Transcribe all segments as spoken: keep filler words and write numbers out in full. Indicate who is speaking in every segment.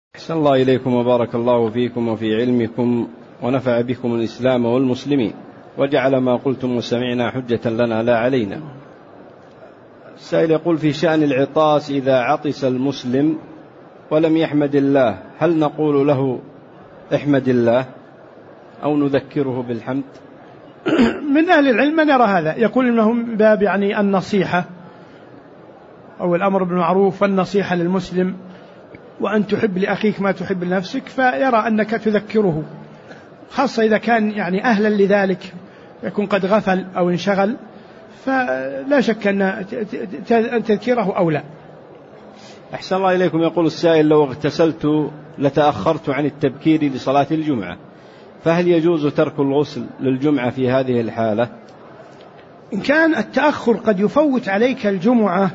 Speaker 1: أحسن الله إليكم وبارك الله فيكم وفي علمكم ونفع بكم الإسلام والمسلمين وجعل ما قلتم وسمعنا حجة لنا لا علينا. السائل يقول: في شأن العطاس إذا عطس المسلم ولم يحمد الله هل نقول له احمد الله أو نذكره بالحمد؟
Speaker 2: من أهل العلم من يرى هذا، يقول إنه من باب يعني النصيحة أو الأمر بالمعروف والنصيحة للمسلم، وأن تحب لأخيك ما تحب لنفسك، فيرى أنك تذكره، خاصة إذا كان يعني أهلا لذلك، يكون قد غفل أو انشغل، فلا شك أن تذكيره أولى.
Speaker 1: أحسن الله إليكم. يقول السائل: لو اغتسلت لتأخرت عن التبكير لصلاة الجمعة، فهل يجوز ترك الغسل للجمعة في هذه الحالة؟
Speaker 2: إن كان التأخر قد يفوت عليك الجمعة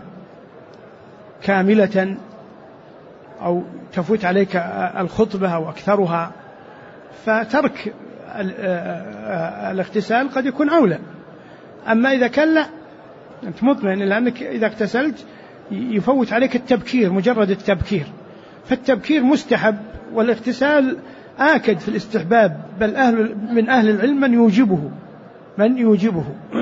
Speaker 2: كاملة أو تفوت عليك الخطبة أو أكثرها، فترك الاغتسال قد يكون أولى. أما إذا كان لا، أنت مطمئن، لأنك إذا اغتسلت يفوت عليك التبكير، مجرد التبكير، فالتبكير مستحب والاغتسال آكد في الاستحباب، بل أهل من أهل العلم من يوجبه من يوجبه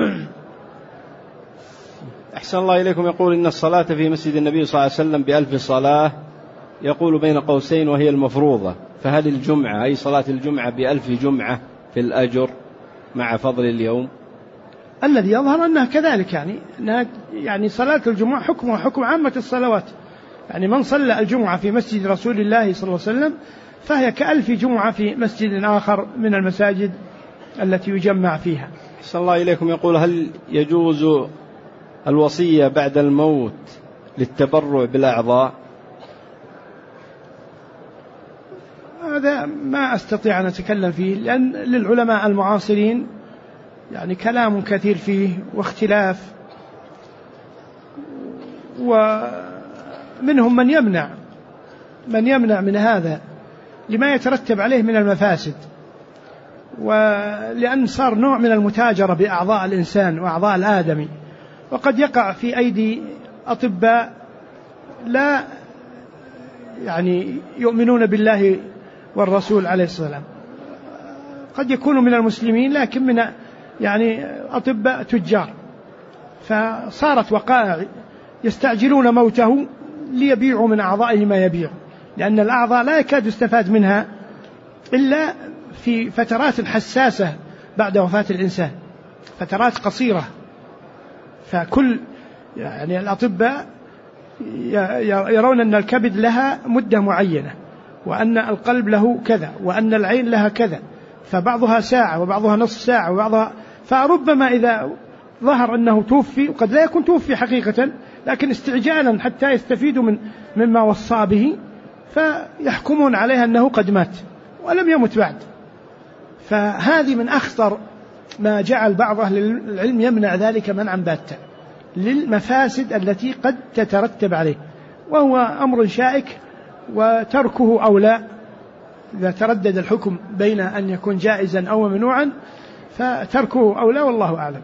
Speaker 1: أحسن الله إليكم. يقول: إن الصلاة في مسجد النبي صلى الله عليه وسلم بألف صلاة، يقول بين قوسين وهي المفروضة، فهل الجمعة أي صلاة الجمعة بألف جمعة في الأجر مع فضل اليوم؟
Speaker 2: الذي يظهر أنها كذلك، يعني أنها يعني صلاة الجمعة حكمها حكم عامة الصلوات، يعني من صلى الجمعة في مسجد رسول الله صلى الله عليه وسلم فهي كألف جمعة في مسجد آخر من المساجد التي يجمع فيها.
Speaker 1: أحسن الله إليكم. يقول: هل يجوز الوصية بعد الموت للتبرع بالأعضاء؟
Speaker 2: هذا ما أستطيع أن أتكلم فيه، لأن للعلماء المعاصرين يعني كلام كثير فيه واختلاف، ومنهم من يمنع من يمنع من هذا لما يترتب عليه من المفاسد، ولأن صار نوع من المتاجرة بأعضاء الإنسان وأعضاء الآدمي، وقد يقع في أيدي أطباء لا يعني يؤمنون بالله والرسول عليه السلام، قد يكونوا من المسلمين لكن من يعني أطباء تجار، فصارت وقائع يستعجلون موته ليبيعوا من أعضائه ما يبيع، لأن الأعضاء لا يكاد يستفاد منها إلا في فترات حساسة بعد وفاة الإنسان، فترات قصيرة. فكل يعني الأطباء يرون أن الكبد لها مدة معينة، وأن القلب له كذا، وأن العين لها كذا، فبعضها ساعة وبعضها نصف ساعة وبعضها، فربما إذا ظهر أنه توفي، وقد لا يكون توفي حقيقة، لكن استعجالا حتى يستفيدوا من مما وصى به، فيحكمون عليها أنه قد مات ولم يمت بعد. فهذه من أخطر ما جعل بعض أهل العلم يمنع ذلك منعا باتا للمفاسد التي قد تترتب عليه، وهو أمر شائك وتركه أولى. إذا تردد الحكم بين أن يكون جائزا أو ممنوعا فتركه أولى، والله أعلم.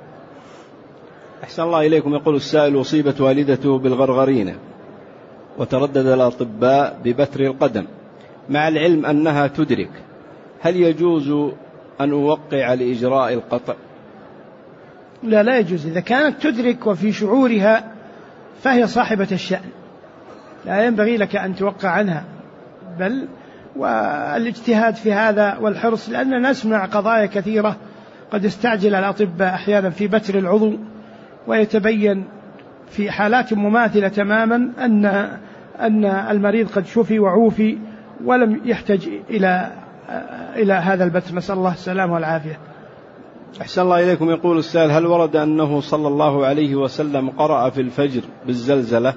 Speaker 1: أحسن الله إليكم. يقول السائل: أصيبت والدته بالغرغرينة وتردد الأطباء ببتر القدم، مع العلم أنها تدرك، هل يجوز أن أوقع لإجراء القطع؟
Speaker 2: لا لا يجوز. إذا كانت تدرك وفي شعورها فهي صاحبة الشأن، لا ينبغي لك أن توقع عنها، بل والاجتهاد في هذا والحرص، لأننا نسمع قضايا كثيرة قد استعجل الأطباء أحيانا في بتر العضو، ويتبين في حالات مماثلة تماما أن أن المريض قد شفي وعوفي ولم يحتاج إلى إلى هذا البتر، نسأل الله السلامة والعافية.
Speaker 1: أحسن الله إليكم. يقول السائل: هل ورد أنه صلى الله عليه وسلم قرأ في الفجر بالزلزلة؟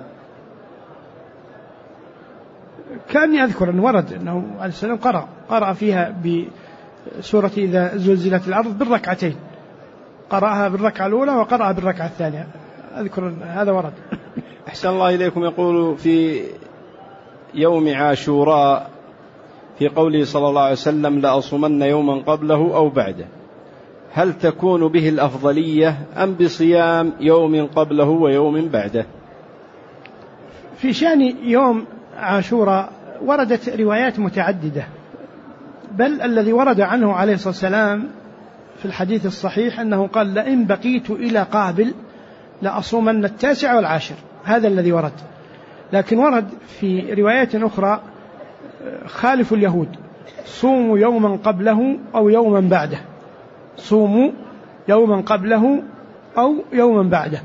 Speaker 2: كان يذكر أن ورد أنه عليه السلام قرأ قرأ فيها بسورة إذا زلزلت الأرض بالركعتين، قرأها بالركعة الأولى وقرأها بالركعة الثانية، أذكر هذا ورد.
Speaker 1: أحسن الله إليكم. يقول: في يوم عاشوراء في قوله صلى الله عليه وسلم: لأصومن يوما قبله أو بعده، هل تكون به الأفضلية أم بصيام يوم قبله ويوم بعده؟
Speaker 2: في شأن يوم عاشوراء وردت روايات متعددة، بل الذي ورد عنه عليه الصلاة والسلام في الحديث الصحيح أنه قال لئن بقيت إلى قابل لأصومن التاسع والعاشر، هذا الذي ورد. لكن ورد في روايات أخرى خالف اليهود، صوموا يوما قبله أو يوما بعده، صوموا يوما قبله أو يوما بعده.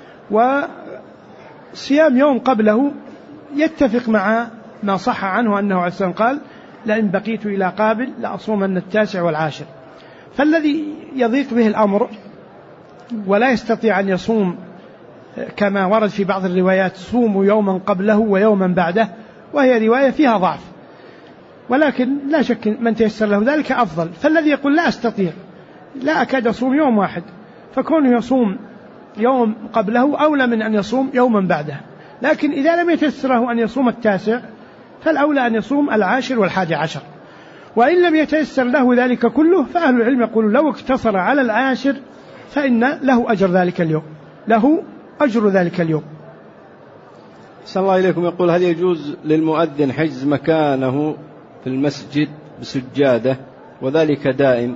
Speaker 2: وصيام يوم قبله يتفق مع ما صح عنه أنه عليه السلام قال لئن بقيت إلى قابل لأصومن التاسع والعاشر. فالذي يضيق به الأمر ولا يستطيع أن يصوم كما ورد في بعض الروايات صوموا يوما قبله ويوما بعده، وهي رواية فيها ضعف، ولكن لا شك من تيسر له ذلك أفضل. فالذي يقول لا أستطيع، لا أكاد أصوم يوم واحد، فكونه يصوم يوم قبله أولى من أن يصوم يوما بعده. لكن إذا لم يتيسره أن يصوم التاسع فالأولى أن يصوم العاشر والحادي عشر. وإن لم يتيسر له ذلك كله فأهل العلم يقولون لو اقتصر على العاشر فإن له أجر ذلك اليوم، له أجر ذلك اليوم.
Speaker 1: صلى الله إليكم يقول هل يجوز للمؤذن حجز مكانه في المسجد بسجادة وذلك دائم؟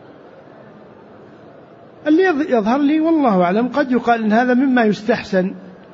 Speaker 2: اللي يظهر لي والله أعلم قد يقال إن هذا مما يستحسن،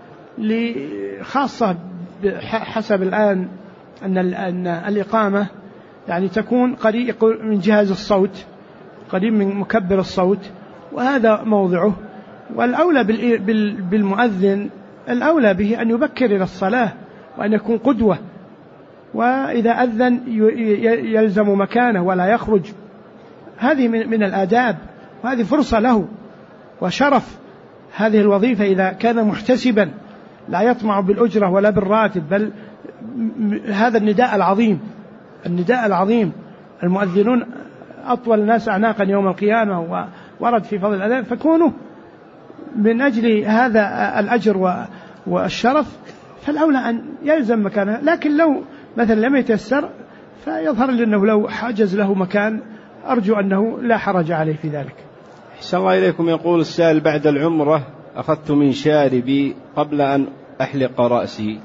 Speaker 2: خاصة حسب الآن أن الإقامة يعني تكون قريب من جهاز الصوت، قريب من مكبر الصوت، وهذا موضعه. والأولى بالمؤذن الأولى به أن يبكر إلى الصلاة وأن يكون قدوة، وإذا أذن يلزم مكانه ولا يخرج. هذه من الآداب، وهذه فرصة له وشرف هذه الوظيفة إذا كان محتسبا لا يطمع بالأجرة ولا بالراتب، بل هذا النداء العظيم، النداء العظيم. المؤذنون أطول الناس أعناقا يوم القيامة، وورد في فضل الأذان، فكونوا من أجل هذا الأجر والشرف فالأولى أن يلزم مكانه. لكن لو مثلا لم يتيسر فيظهر لي أنه لو حجز له مكان أرجو أنه لا حرج عليه في ذلك.
Speaker 1: أحسن الله إليكم يقول السائل بعد العمرة أخذت من شاربي قبل أن أحلق رأسي.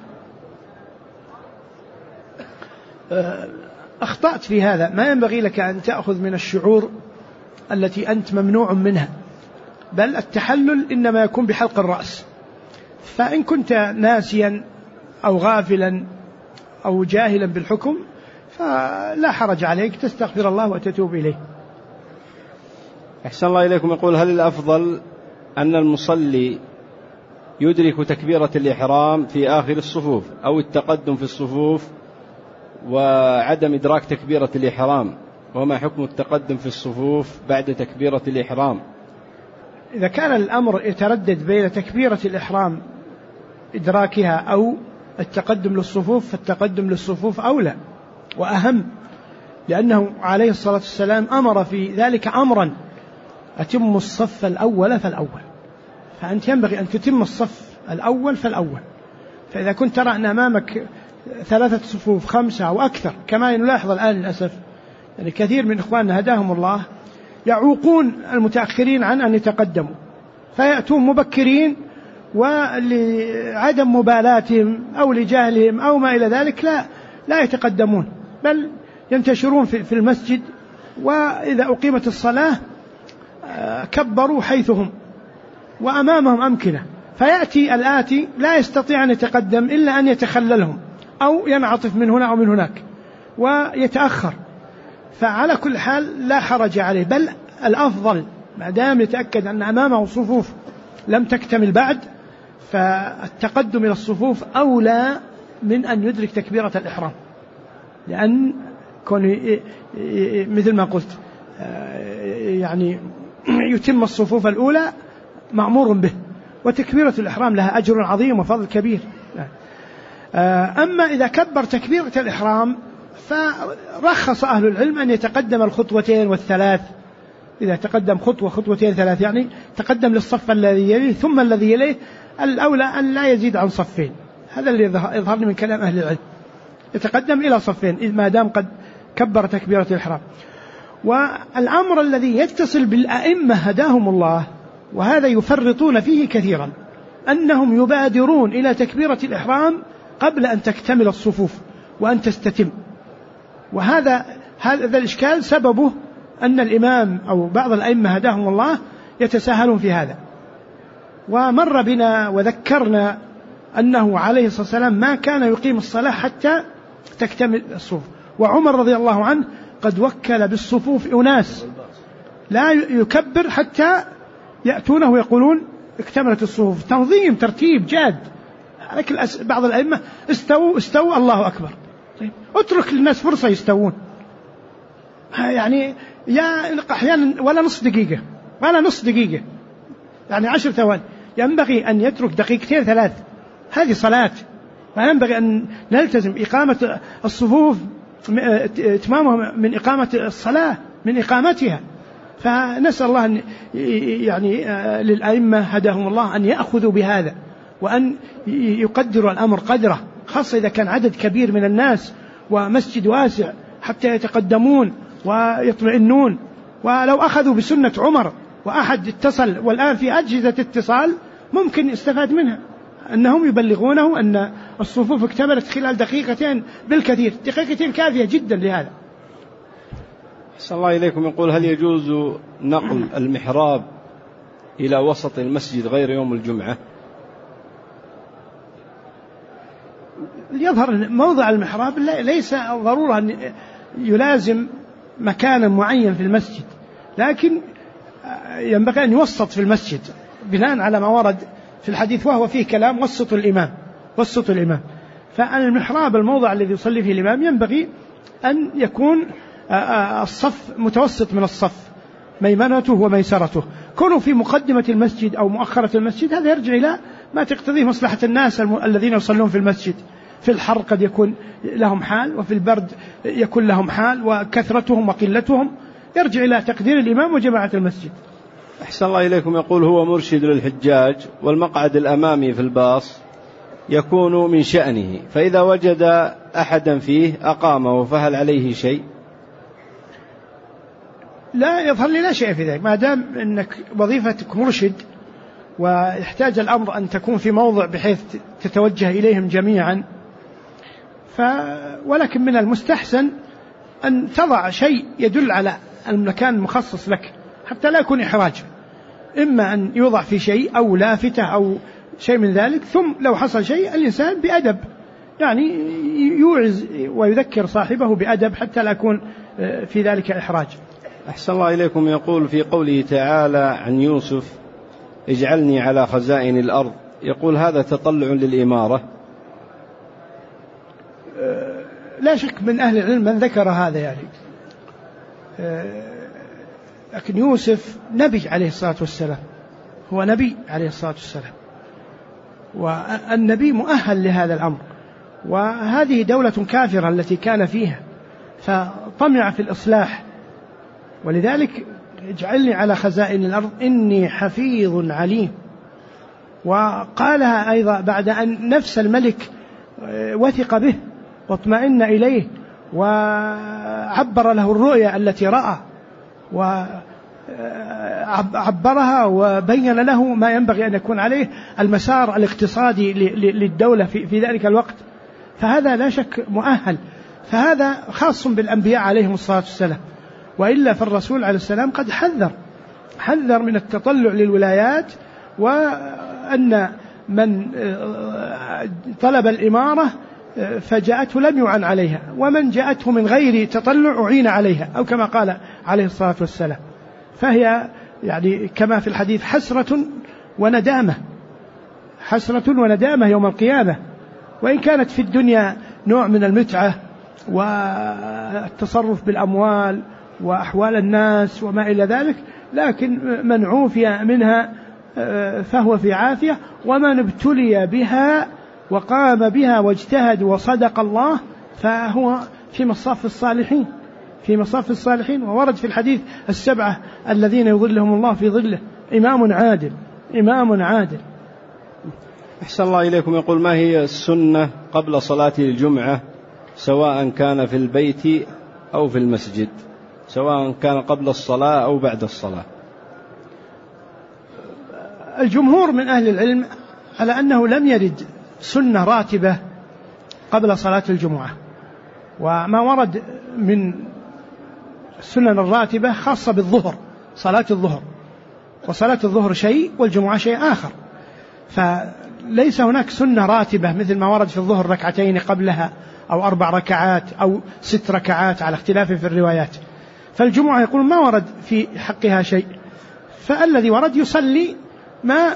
Speaker 2: أخطأت في هذا، ما ينبغي لك أن تأخذ من الشعور التي أنت ممنوع منها، بل التحلل إنما يكون بحلق الرأس. فإن كنت ناسيا أو غافلا أو جاهلا بالحكم فلا حرج عليك، تستغفر الله وتتوب إليه.
Speaker 1: أحسن الله إليكم يقول هل الأفضل أن المصلي يدرك تكبيرة الإحرام في آخر الصفوف أو التقدم في الصفوف وعدم إدراك تكبيرة الإحرام؟ وما حكم التقدم في الصفوف بعد تكبيرة الإحرام؟
Speaker 2: إذا كان الأمر يتردد بين تكبيرة الإحرام إدراكها أو التقدم للصفوف فالتقدم للصفوف أولى وأهم، لأنه عليه الصلاة والسلام أمر في ذلك أمرا أتم الصف الأول فالأول، فأنت ينبغي أن تتم الصف الأول فالأول. فإذا كنت ترى أن أمامك ثلاثة صفوف خمسة أو أكثر كما نلاحظ الآن للأسف، يعني كثير من إخواننا هداهم الله يعوقون المتأخرين عن أن يتقدموا، فيأتون مبكرين ولعدم مبالاتهم أو لجهلهم أو ما إلى ذلك لا لا يتقدمون، بل ينتشرون في المسجد، وإذا أقيمت الصلاة كبروا حيثهم وأمامهم أمكنة، فيأتي الآتي لا يستطيع أن يتقدم إلا أن يتخللهم أو ينعطف من هنا أو من هناك ويتأخر. فعلى كل حال لا حرج عليه، بل الأفضل ما دام يتأكد أن أمامه صفوف لم تكتمل بعد فالتقدم إلى الصفوف أولى من أن يدرك تكبيرة الإحرام، لأن كون مثل ما قلت يعني يتم الصفوف الأولى مأمور به، وتكبيرة الإحرام لها أجر عظيم وفضل كبير. أما إذا كبر تكبيرة الإحرام فرخص أهل العلم أن يتقدم الخطوتين والثلاث، إذا تقدم خطوة خطوتين ثلاث يعني تقدم للصف الذي يليه ثم الذي يليه، الأولى أن لا يزيد عن صفين. هذا اللي يظهر من كلام أهل العلم، يتقدم إلى صفين ما دام قد كبر تكبيرة الإحرام. والأمر الذي يتصل بالأئمة هداهم الله وهذا يفرطون فيه كثيرا، أنهم يبادرون إلى تكبيرة الإحرام قبل أن تكتمل الصفوف وأن تستتم. وهذا هذا الإشكال سببه أن الإمام أو بعض الأئمة هداهم الله يتساهلون في هذا. ومر بنا وذكرنا أنه عليه الصلاة والسلام ما كان يقيم الصلاة حتى تكتمل الصفوف، وعمر رضي الله عنه قد وكل بالصفوف أناس لا يكبر حتى يأتونه ويقولون اكتملت الصفوف. تنظيم ترتيب جاد. لكن بعض الأئمة استووا استووا الله أكبر. طيب اترك للناس فرصة يستوون، يعني يا أحيانا ولا نصف دقيقة ولا نصف دقيقة، يعني عشر ثواني. ينبغي أن يترك دقيقتين ثلاث، هذه صلاة. وينبغي أن نلتزم إقامة الصفوف، إتمامها من إقامة الصلاة، من إقامتها. فنسأل الله أن يعني للأئمة هداهم الله أن يأخذوا بهذا، وأن يقدروا الأمر قدره، خاصة إذا كان عدد كبير من الناس ومسجد واسع، حتى يتقدمون ويطمئنون. ولو أخذوا بسنة عمر وأحد اتصل، والآن في أجهزة اتصال ممكن يستفاد منها، أنهم يبلغونه أن الصفوف اكتملت خلال دقيقتين بالكثير. دقيقتين كافية جدا لهذا.
Speaker 1: أحسن الله إليكم. يقول: هل يجوز نقل المحراب إلى وسط المسجد غير يوم الجمعة؟
Speaker 2: يظهر موضع المحراب ليس ضرورة أن يلازم مكانا معين في المسجد، لكن ينبغي أن يوسط في المسجد بناء على ما ورد في الحديث، وهو فيه كلام وسط الإمام وسط الإمام. فالمحراب الموضع الذي يصلي فيه الإمام ينبغي أن يكون الصف متوسط من الصف، ميمنته وميسرته. كونه في مقدمة المسجد أو مؤخرة المسجد هذا يرجع إلى ما تقتضيه مصلحة الناس الذين يصلون في المسجد. في الحر قد يكون لهم حال، وفي البرد يكون لهم حال، وكثرتهم وقلتهم يرجع إلى تقدير الإمام وجماعة المسجد.
Speaker 1: أحسن الله إليكم. يقول: هو مرشد للحجاج والمقعد الأمامي في الباص يكون من شأنه، فإذا وجد أحدا فيه أقامه، فهل عليه شيء؟
Speaker 2: لا، يظهر لي لا شيء في ذلك، ما دام أنك وظيفتك مرشد ويحتاج الأمر أن تكون في موضع بحيث تتوجه إليهم جميعا. ف ولكن من المستحسن أن تضع شيء يدل على المكان المخصص لك حتى لا يكون إحراج، إما أن يوضع في شيء أو لافتة أو شيء من ذلك، ثم لو حصل شيء الإنسان بأدب يعني يوعز ويذكر صاحبه بأدب حتى لا يكون في ذلك إحراج.
Speaker 1: أحسن الله إليكم. يقول: في قوله تعالى عن يوسف: اجعلني على خزائن الأرض، يقول: هذا تطلع للإمارة؟
Speaker 2: لا شك من أهل العلم من ذكر هذا يعني، لكن يوسف نبي عليه الصلاة والسلام، هو نبي عليه الصلاة والسلام، والنبي مؤهل لهذا الأمر. وهذه دولة كافرة التي كان فيها، فطمع في الإصلاح، ولذلك اجعلني على خزائن الأرض إني حفيظ عليم. وقالها أيضا بعد أن نفس الملك وثق به واطمئن إليه، وعبر له الرؤيا التي رأى وعبرها وبين له ما ينبغي أن يكون عليه المسار الاقتصادي للدولة في ذلك الوقت. فهذا لا شك مؤهل، فهذا خاص بالأنبياء عليهم الصلاة والسلام. وإلا فالرسول عليه السلام قد حذر حذر من التطلع للولايات، وأن من طلب الإمارة فجاءته لم يعن عليها، ومن جاءته من غير تطلع أعين عليها، أو كما قال عليه الصلاة والسلام. فهي يعني كما في الحديث حسرة وندامة، حسرة وندامة يوم القيامة. وإن كانت في الدنيا نوع من المتعة والتصرف بالأموال وأحوال الناس وما إلى ذلك، لكن من عوفي منها فهو في عافية، ومن ابتلي بها وقام بها واجتهد وصدق الله فهو في مصاف الصالحين في مصاف الصالحين. وورد في الحديث السبعة الذين يظلهم الله في ظله: إمام عادل إمام عادل.
Speaker 1: أحسن الله إليكم. يقول: ما هي السنة قبل صلاة الجمعة، سواء كان في البيت أو في المسجد، سواء كان قبل الصلاة أو بعد الصلاة؟
Speaker 2: الجمهور من أهل العلم على أنه لم يرد سنة راتبة قبل صلاة الجمعة، وما ورد من السنن الراتبة خاصة بالظهر، صلاة الظهر، وصلاة الظهر شيء والجمعة شيء آخر، فليس هناك سنة راتبة مثل ما ورد في الظهر ركعتين قبلها أو أربع ركعات أو ست ركعات على اختلاف في الروايات. فالجمعة يقول ما ورد في حقها شيء، فالذي ورد يصلي ما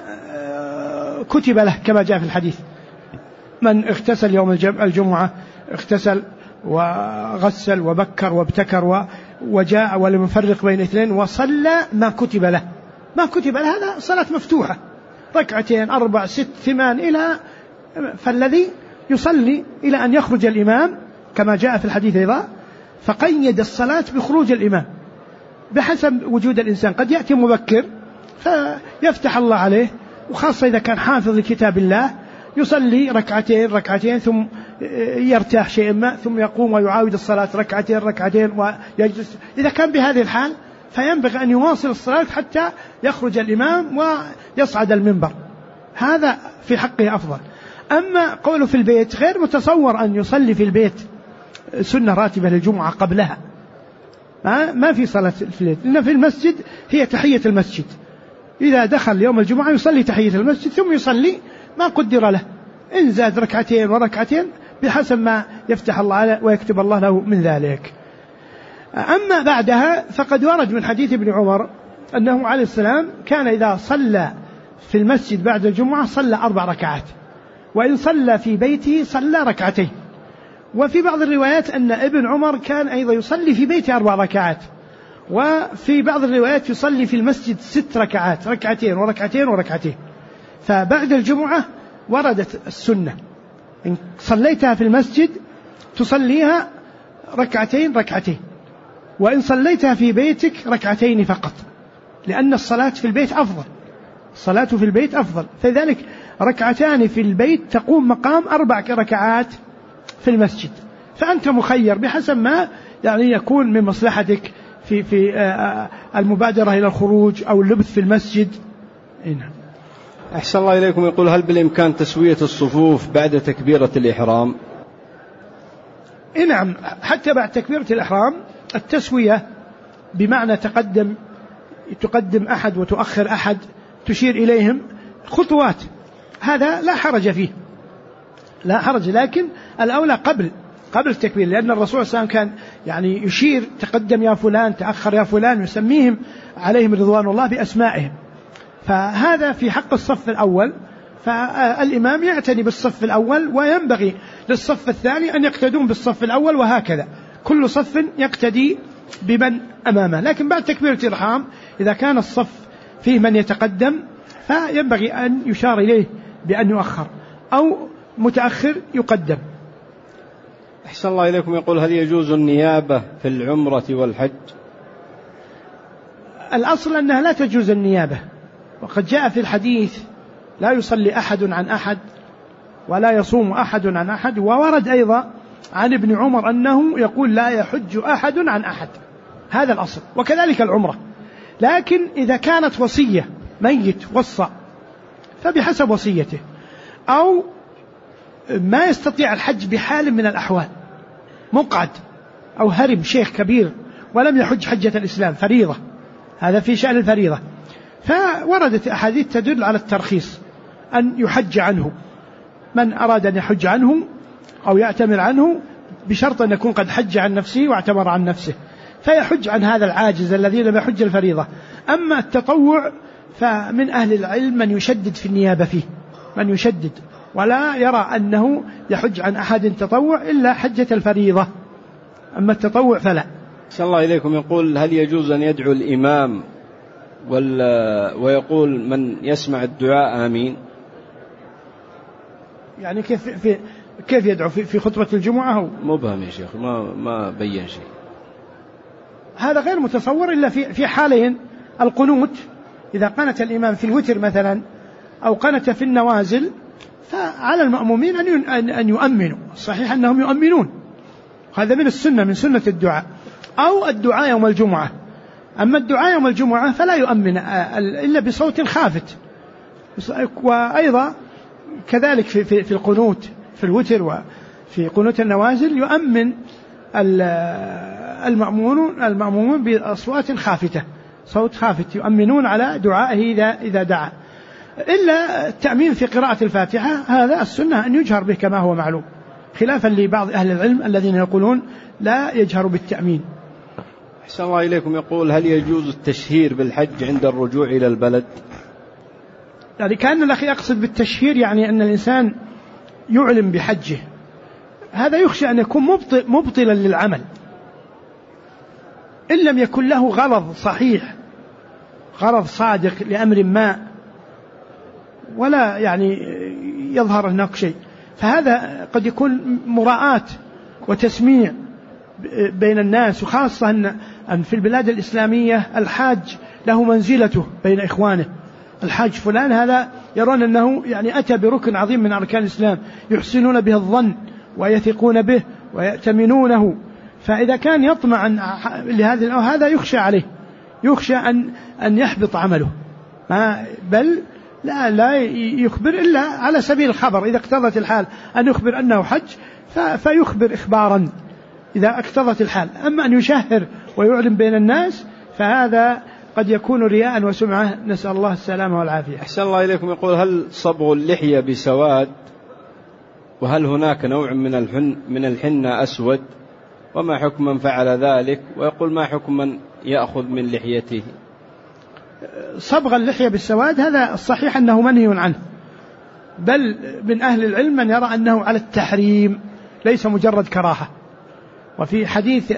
Speaker 2: كتب له كما جاء في الحديث: من اغتسل يوم الجمعة اغتسل وغسل وبكر وابتكر وجاء ولم يفرق بين اثنين وصلى ما كتب له. ما كتب له هذا صلاة مفتوحة، ركعتين أربع ست ثمان إلى، فالذي يصلي إلى أن يخرج الإمام كما جاء في الحديث أيضا، فقيد الصلاة بخروج الإمام بحسب وجود الإنسان. قد يأتي مبكر فيفتح الله عليه، وخاصة إذا كان حافظ لكتاب الله يصلي ركعتين ركعتين ثم يرتاح شيئا ما ثم يقوم ويعاود الصلاة ركعتين ركعتين ويجلس. إذا كان بهذه الحال فينبغي أن يواصل الصلاة حتى يخرج الإمام ويصعد المنبر، هذا في حقه أفضل. أما قوله في البيت غير متصور أن يصلي في البيت سنة راتبة للجمعة قبلها، ما في صلاة في البيت، لأن في المسجد هي تحية المسجد، إذا دخل يوم الجمعة يصلي تحية المسجد ثم يصلي ما قدر له، إن زاد ركعتين وركعتين بحسب ما يفتح الله عليه ويكتب الله له من ذلك. أما بعدها فقد ورد من حديث ابن عمر أنه عليه السلام كان إذا صلى في المسجد بعد الجمعة صلى أربع ركعات، وإن صلى في بيته صلى ركعتين. وفي بعض الروايات أن ابن عمر كان أيضا يصلي في بيته أربع ركعات، وفي بعض الروايات يصلي في المسجد ست ركعات، ركعتين وركعتين وركعتين. فبعد الجمعة وردت السنة إن صليتها في المسجد تصليها ركعتين ركعتين، وإن صليتها في بيتك ركعتين فقط، لأن الصلاة في البيت أفضل، الصلاة في البيت أفضل، فلذلك ركعتان في البيت تقوم مقام أربع ركعات في المسجد. فأنت مخير بحسب ما يعني يكون من مصلحتك في في المبادرة إلى الخروج أو اللبث في المسجد. إنه.
Speaker 1: أحسن الله إليكم. يقول: هل بالإمكان تسوية الصفوف بعد تكبيرة الإحرام؟
Speaker 2: نعم، حتى بعد تكبيرة الإحرام التسوية بمعنى تقدم تقدم أحد وتؤخر أحد، تشير إليهم خطوات، هذا لا حرج فيه، لا حرج، لكن الأولى قبل قبل التكبير، لأن الرسول صلى الله عليه وسلم كان يعني يشير تقدم يا فلان تأخر يا فلان، يسميهم عليهم رضوان الله بأسمائهم. فهذا في حق الصف الأول، فالإمام يعتني بالصف الأول، وينبغي للصف الثاني أن يقتدون بالصف الأول، وهكذا كل صف يقتدي بمن أمامه. لكن بعد تكبيرة الإحرام إذا كان الصف فيه من يتقدم فينبغي أن يشار إليه بأن يؤخر، أو متأخر يقدم.
Speaker 1: أحسن الله إليكم. يقول: هل يجوز النيابة في العمرة والحج؟
Speaker 2: الأصل أنها لا تجوز النيابة، وقد جاء في الحديث: لا يصلي أحد عن أحد ولا يصوم أحد عن أحد. وورد أيضا عن ابن عمر أنه يقول: لا يحج أحد عن أحد. هذا الأصل، وكذلك العمرة. لكن إذا كانت وصية، ميت وصى، فبحسب وصيته، أو ما يستطيع الحج بحال من الأحوال، مقعد أو هرم شيخ كبير ولم يحج حجة الإسلام فريضة، هذا في شأن الفريضة، فوردت أحاديث تدل على الترخيص أن يحج عنه من أراد أن يحج عنه أو يعتمر عنه، بشرط أن يكون قد حج عن نفسه واعتمر عن نفسه، فيحج عن هذا العاجز الذي لم يحج الفريضة. أما التطوع فمن أهل العلم من يشدد في النيابة فيه، من يشدد ولا يرى أنه يحج عن أحد تطوع إلا حجة الفريضة، أما التطوع فلا.
Speaker 1: صلى الله إليكم. يقول: هل يجوز أن يدعو الإمام ويقول من يسمع الدعاء آمين؟
Speaker 2: يعني كيف في كيف يدعو في, في خطبة الجمعة؟ هو
Speaker 1: مبهم يا شيخ، ما ما بين شيء.
Speaker 2: هذا غير متصور إلا في في حالين: القنوت إذا قنت الإمام في الوتر مثلا، أو قنت في النوازل، فعلى المأمومين أن أن يؤمنوا، صحيح أنهم يؤمنون، هذا من السنة، من سنة الدعاء، أو الدعاء يوم الجمعة. أما الدعاء يوم الجمعة فلا يؤمن إلا بصوت خافت. وأيضا كذلك في في في القنوت في الوتر وفي قنوت النوازل يؤمن المأمونون المأمومون بأصوات خافتة، صوت خافت يؤمنون على دعائه إذا إذا دعا. إلا التأمين في قراءة الفاتحة هذا السنة أن يجهر به كما هو معلوم، خلافا لبعض أهل العلم الذين يقولون لا يجهر بالتأمين.
Speaker 1: أحسن الله إليكم. يقول: هل يجوز التشهير بالحج عند الرجوع إلى البلد؟
Speaker 2: يعني كان الأخ يقصد بالتشهير يعني أن الإنسان يعلم بحجه، هذا يخشى أن يكون مبطل مبطلا للعمل إن لم يكن له غرض صحيح، غرض صادق لأمر ما، ولا يعني يظهر هناك شيء، فهذا قد يكون مراءة وتسميع بين الناس، وخاصة أن في البلاد الإسلامية الحاج له منزلته بين إخوانه. الحاج فلان هذا يرون أنه يعني أتى بركن عظيم من أركان الإسلام يحسنون به الظن ويثقون به ويأتمنونه، فإذا كان يطمع لهذا هذا يخشى عليه، يخشى أن أن يحبط عمله، ما بل لا لا يخبر إلا على سبيل الخبر، إذا اقتضت الحال أن يخبر أنه حج فيخبر إخبارا إذا اقتضت الحال. أما أن يشهر ويعلم بين الناس فهذا قد يكون رياء وسمعة، نسأل الله السلامة والعافية.
Speaker 1: أحسن الله إليكم. يقول: هل صبغ اللحية بسواد؟ وهل هناك نوع من الحن من الحنة أسود؟ وما حكم من فعل ذلك؟ ويقول: ما حكم من يأخذ من لحيته؟
Speaker 2: صبغ اللحية بالسواد هذا الصحيح أنه منهي عنه، بل من أهل العلم من يرى أنه على التحريم ليس مجرد كراهة. وفي حديث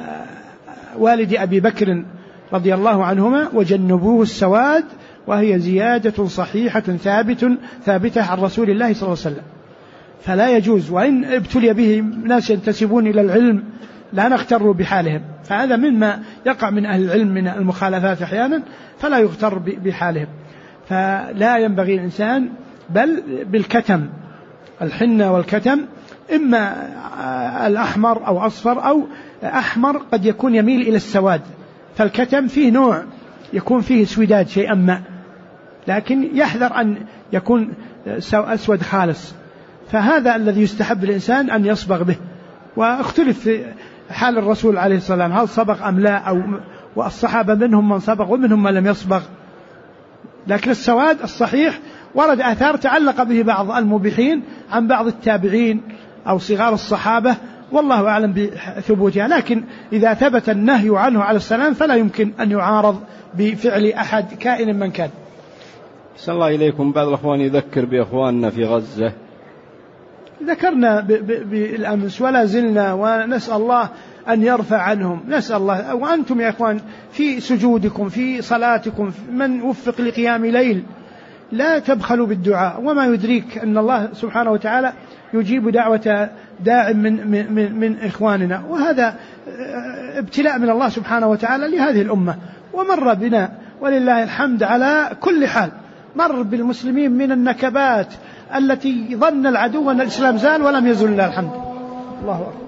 Speaker 2: والد أبي بكر رضي الله عنهما: وجنبوه السواد، وهي زيادة صحيحة ثابت ثابتة عن رسول الله صلى الله عليه وسلم، فلا يجوز. وإن ابتلي به ناس ينتسبون إلى العلم لا نغتر بحالهم، فهذا مما يقع من أهل العلم من المخالفات أحيانا، فلا يغتر بحالهم. فلا ينبغي الإنسان، بل بالكتم، الحنة والكتم، إما الأحمر أو أصفر أو أحمر قد يكون يميل إلى السواد، فالكتم فيه نوع يكون فيه سوداد شيئا ما، لكن يحذر أن يكون أسود خالص، فهذا الذي يستحب الإنسان أن يصبغ به. واختلف في حال الرسول عليه الصلاة والسلام هل صبغ أم لا، أو والصحابة منهم من صبغ ومنهم من لم يصبغ، لكن السواد الصحيح ورد آثار تعلق به بعض المبيحين عن بعض التابعين أو صغار الصحابة، والله أعلم بثبوتها، لكن إذا ثبت النهي عنه عليه السلام فلا يمكن أن يعارض بفعل أحد كائن من كان.
Speaker 1: صلى الله إليكم. بعض الأخوان يذكر بإخواننا في غزة،
Speaker 2: ذكرنا بالأمس ولا زلنا، ونسأل الله أن يرفع عنهم، نسأل الله. وأنتم يا إخوان في سجودكم في صلاتكم من وفق لقيام ليل لا تبخلوا بالدعاء، وما يدريك أن الله سبحانه وتعالى يجيب دعوة داع من, من, من إخواننا، وهذا ابتلاء من الله سبحانه وتعالى لهذه الأمة، ومر بنا ولله الحمد على كل حال، مر بالمسلمين من النكبات التي ظن العدو أن الإسلام زال ولم يزل، لله الحمد. الله أكبر.